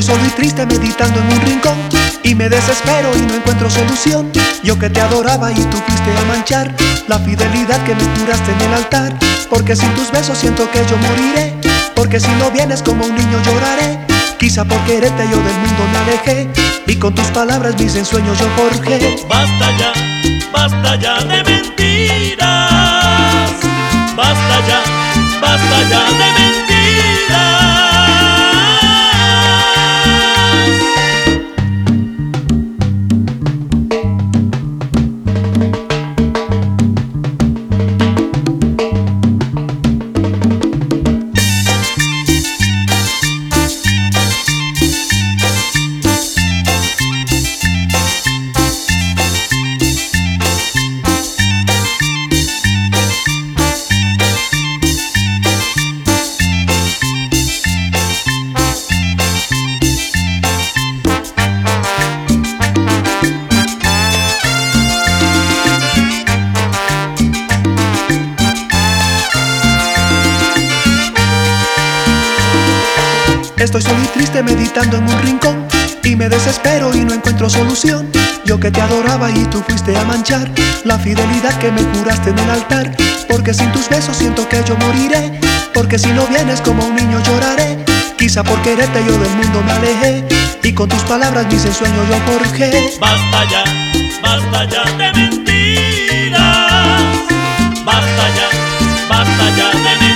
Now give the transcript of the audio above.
solo y triste meditando en un rincón y me desespero y no encuentro solución. Yo que te adoraba y tú fuiste a manchar la fidelidad que me juraste en el altar. Porque sin tus besos siento que yo moriré, porque si no vienes como un niño lloraré. Quizá por quererte yo del mundo me alejé y con tus palabras mis ensueños yo forjé. Basta ya de mentiras. Basta ya de mentiras. Estoy solo y triste meditando en un rincón y me desespero y no encuentro solución. Yo que te adoraba y tú fuiste a manchar la fidelidad que me juraste en el altar. Porque sin tus besos siento que yo moriré, porque si no vienes como un niño lloraré. Quizá por quererte yo del mundo me alejé y con tus palabras mis ensueños yo forjé. Basta ya de mentiras. Basta ya de mentiras.